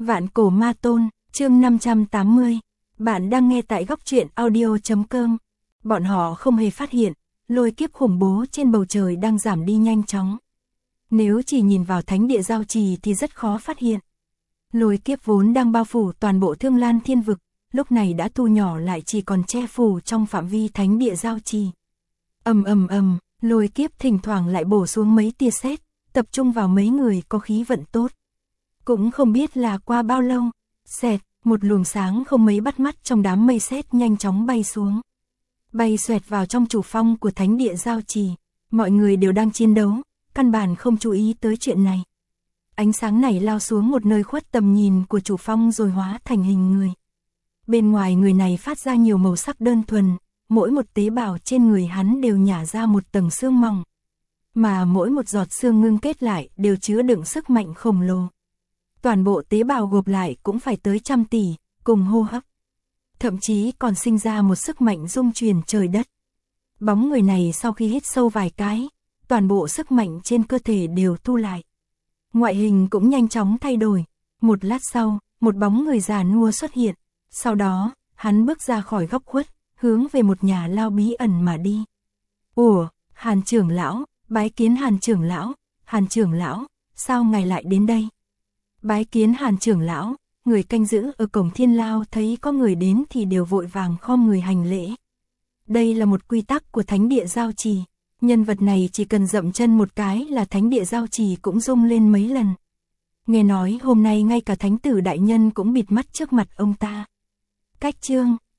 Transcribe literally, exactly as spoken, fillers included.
Vạn cổ ma tôn, chương năm trăm tám mươi. Bạn đang nghe tại góc truyện audio chấm com. Bọn họ không hề phát hiện, lôi kiếp khủng bố trên bầu trời đang giảm đi nhanh chóng. Nếu chỉ nhìn vào thánh địa giao trì thì rất khó phát hiện. Lôi kiếp vốn đang bao phủ toàn bộ Thương Lan Thiên Vực, lúc này đã thu nhỏ lại chỉ còn che phủ trong phạm vi thánh địa giao trì. Ầm ầm ầm, lôi kiếp thỉnh thoảng lại bổ xuống mấy tia sét, tập trung vào mấy người có khí vận tốt. Cũng không biết là qua bao lâu, xẹt, một luồng sáng không mấy bắt mắt trong đám mây sét nhanh chóng bay xuống. Bay xoẹt vào trong chủ phong của thánh địa giao trì, mọi người đều đang chiến đấu, căn bản không chú ý tới chuyện này. Ánh sáng này lao xuống một nơi khuất tầm nhìn của chủ phong rồi hóa thành hình người. Bên ngoài người này phát ra nhiều màu sắc đơn thuần, mỗi một tế bào trên người hắn đều nhả ra một tầng xương mỏng. Mà mỗi một giọt xương ngưng kết lại đều chứa đựng sức mạnh khổng lồ. Toàn bộ tế bào gộp lại cũng phải tới trăm tỷ, cùng hô hấp. Thậm chí còn sinh ra một sức mạnh rung chuyển trời đất. Bóng người này sau khi hít sâu vài cái, toàn bộ sức mạnh trên cơ thể đều thu lại. Ngoại hình cũng nhanh chóng thay đổi. Một lát sau, một bóng người già nua xuất hiện. Sau đó, hắn bước ra khỏi góc khuất, hướng về một nhà lao bí ẩn mà đi. Ủa, Hàn trưởng lão, bái kiến Hàn trưởng lão, Hàn trưởng lão, sao ngài lại đến đây? Bái kiến Hàn trưởng lão, người canh giữ ở cổng thiên lao thấy có người đến thì đều vội vàng khom người hành lễ. Đây là một quy tắc của thánh địa giao trì, nhân vật này chỉ cần dậm chân một cái là thánh địa giao trì cũng rung lên mấy lần. Nghe nói hôm nay ngay cả thánh tử đại nhân cũng bịt mắt trước mặt ông ta. Cách chương,